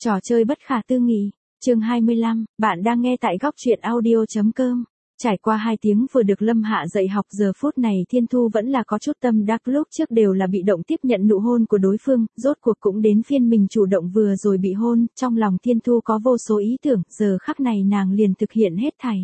Trò chơi bất khả tư nghị, chương 25, bạn đang nghe tại góc truyện audio.com. Trải qua 2 tiếng vừa được Lâm Hạ dạy học, giờ phút này Thiên Thu vẫn là có chút tâm đắc, lúc trước đều là bị động tiếp nhận nụ hôn của đối phương, rốt cuộc cũng đến phiên mình chủ động vừa rồi bị hôn, trong lòng Thiên Thu có vô số ý tưởng, giờ khắc này nàng liền thực hiện hết thảy.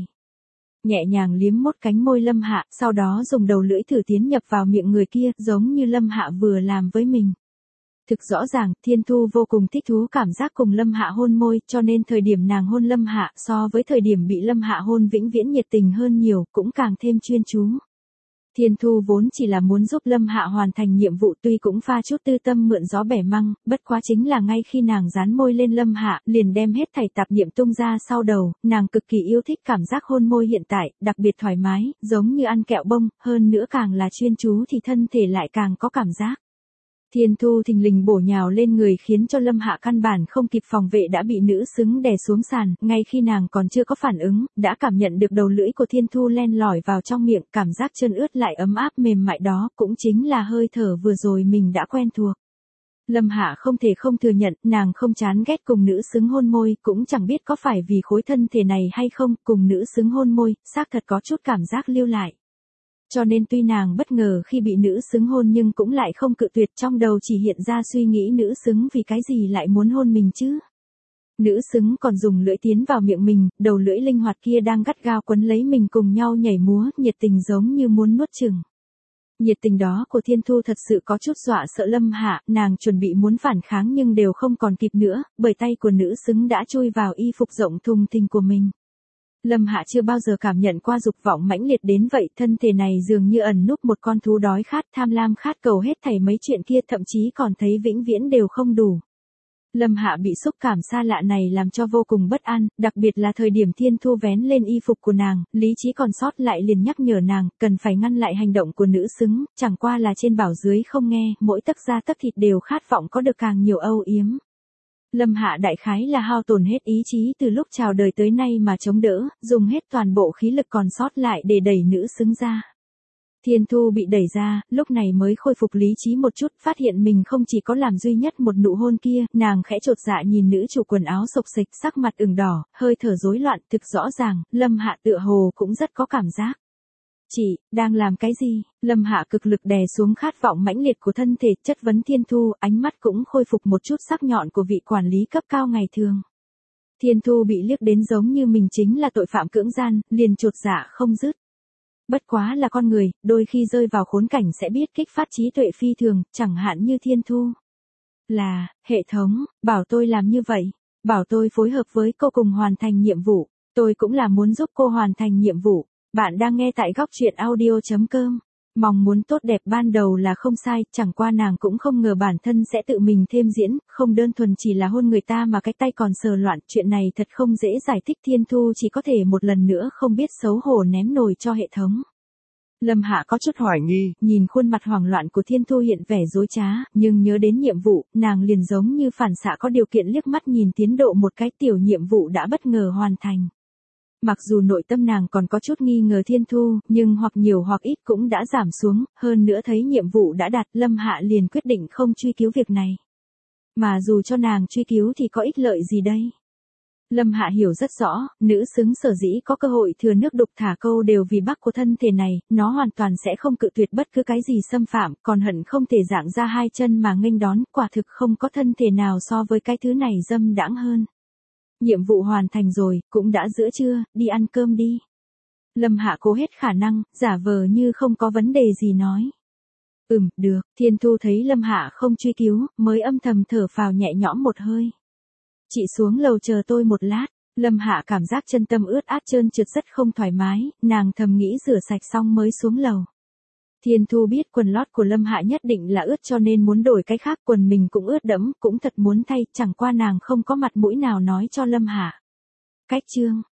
Nhẹ nhàng liếm mốt cánh môi Lâm Hạ, sau đó dùng đầu lưỡi thử tiến nhập vào miệng người kia, giống như Lâm Hạ vừa làm với mình. Thực rõ ràng, Thiên Thu vô cùng thích thú cảm giác cùng Lâm Hạ hôn môi, cho nên thời điểm nàng hôn Lâm Hạ so với thời điểm bị Lâm Hạ hôn vĩnh viễn nhiệt tình hơn nhiều, cũng càng thêm chuyên chú. Thiên Thu vốn chỉ là muốn giúp Lâm Hạ hoàn thành nhiệm vụ, tuy cũng pha chút tư tâm mượn gió bẻ măng, bất quá chính là ngay khi nàng dán môi lên Lâm Hạ, liền đem hết thảy tạp niệm tung ra sau đầu, nàng cực kỳ yêu thích cảm giác hôn môi hiện tại, đặc biệt thoải mái, giống như ăn kẹo bông, hơn nữa càng là chuyên chú thì thân thể lại càng có cảm giác. Thiên Thu thình lình bổ nhào lên người khiến cho Lâm Hạ căn bản không kịp phòng vệ đã bị nữ xứng đè xuống sàn, ngay khi nàng còn chưa có phản ứng, đã cảm nhận được đầu lưỡi của Thiên Thu len lỏi vào trong miệng, cảm giác chân ướt lại ấm áp mềm mại đó, cũng chính là hơi thở vừa rồi mình đã quen thuộc. Lâm Hạ không thể không thừa nhận, nàng không chán ghét cùng nữ xứng hôn môi, cũng chẳng biết có phải vì khối thân thể này hay không, cùng nữ xứng hôn môi, xác thật có chút cảm giác lưu lại. Cho nên tuy nàng bất ngờ khi bị nữ xứng hôn nhưng cũng lại không cự tuyệt, trong đầu chỉ hiện ra suy nghĩ nữ xứng vì cái gì lại muốn hôn mình chứ. Nữ xứng còn dùng lưỡi tiến vào miệng mình, đầu lưỡi linh hoạt kia đang gắt gao quấn lấy mình cùng nhau nhảy múa, nhiệt tình giống như muốn nuốt chửng. Nhiệt tình đó của Thiên Thu thật sự có chút dọa sợ Lâm Hạ, nàng chuẩn bị muốn phản kháng nhưng đều không còn kịp nữa, bởi tay của nữ xứng đã chui vào y phục rộng thùng thình của mình. Lâm Hạ chưa bao giờ cảm nhận qua dục vọng mãnh liệt đến vậy, thân thể này dường như ẩn núp một con thú đói khát, tham lam khát cầu hết thảy mấy chuyện kia, thậm chí còn thấy vĩnh viễn đều không đủ. Lâm Hạ bị xúc cảm xa lạ này làm cho vô cùng bất an, đặc biệt là thời điểm Thiên Thu vén lên y phục của nàng, lý trí còn sót lại liền nhắc nhở nàng, cần phải ngăn lại hành động của nữ xứng, chẳng qua là trên bảo dưới không nghe, mỗi tấc da tấc thịt đều khát vọng có được càng nhiều âu yếm. Lâm Hạ đại khái là hao tổn hết ý chí từ lúc chào đời tới nay mà chống đỡ, dùng hết toàn bộ khí lực còn sót lại để đẩy nữ xứng ra. Thiên Thu bị đẩy ra, lúc này mới khôi phục lý trí một chút, phát hiện mình không chỉ có làm duy nhất một nụ hôn kia, nàng khẽ chột dạ nhìn nữ chủ quần áo xộc xệch, sắc mặt ửng đỏ, hơi thở rối loạn, thực rõ ràng, Lâm Hạ tựa hồ cũng rất có cảm giác. Chị, đang làm cái gì? Lâm Hạ cực lực đè xuống khát vọng mãnh liệt của thân thể, chất vấn Thiên Thu, ánh mắt cũng khôi phục một chút sắc nhọn của vị quản lý cấp cao ngày thường. Thiên Thu bị liếc đến giống như mình chính là tội phạm cưỡng gian, liền chột dạ không dứt. Bất quá là con người, đôi khi rơi vào khốn cảnh sẽ biết kích phát trí tuệ phi thường, chẳng hạn như Thiên Thu. Là, hệ thống, bảo tôi làm như vậy, bảo tôi phối hợp với cô cùng hoàn thành nhiệm vụ, tôi cũng là muốn giúp cô hoàn thành nhiệm vụ. Bạn đang nghe tại góc truyện audio.com. Mong muốn tốt đẹp ban đầu là không sai, chẳng qua nàng cũng không ngờ bản thân sẽ tự mình thêm diễn, không đơn thuần chỉ là hôn người ta mà cái tay còn sờ loạn, chuyện này thật không dễ giải thích. Thiên Thu chỉ có thể một lần nữa không biết xấu hổ ném nồi cho hệ thống. Lâm Hạ có chút hoài nghi, nhìn khuôn mặt hoảng loạn của Thiên Thu hiện vẻ dối trá, nhưng nhớ đến nhiệm vụ, nàng liền giống như phản xạ có điều kiện liếc mắt nhìn tiến độ một cái tiểu nhiệm vụ đã bất ngờ hoàn thành. Mặc dù nội tâm nàng còn có chút nghi ngờ Thiên Thu, nhưng hoặc nhiều hoặc ít cũng đã giảm xuống, hơn nữa thấy nhiệm vụ đã đạt, Lâm Hạ liền quyết định không truy cứu việc này. Mà dù cho nàng truy cứu thì có ích lợi gì đây? Lâm Hạ hiểu rất rõ, nữ xứng sở dĩ có cơ hội thừa nước đục thả câu đều vì bắc của thân thể này, nó hoàn toàn sẽ không cự tuyệt bất cứ cái gì xâm phạm, còn hận không thể dạng ra hai chân mà nghênh đón, quả thực không có thân thể nào so với cái thứ này dâm đãng hơn. Nhiệm vụ hoàn thành rồi, cũng đã giữa trưa, đi ăn cơm đi. Lâm Hạ cố hết khả năng, giả vờ như không có vấn đề gì nói. Được, Thiên Thu thấy Lâm Hạ không truy cứu, mới âm thầm thở phào nhẹ nhõm một hơi. Chị xuống lầu chờ tôi một lát. Lâm Hạ cảm giác chân tâm ướt át trơn trượt rất không thoải mái, nàng thầm nghĩ rửa sạch xong mới xuống lầu. Thiên Thu biết quần lót của Lâm Hạ nhất định là ướt cho nên muốn đổi cái khác, quần mình cũng ướt đẫm, cũng thật muốn thay, chẳng qua nàng không có mặt mũi nào nói cho Lâm Hạ. Cách chương,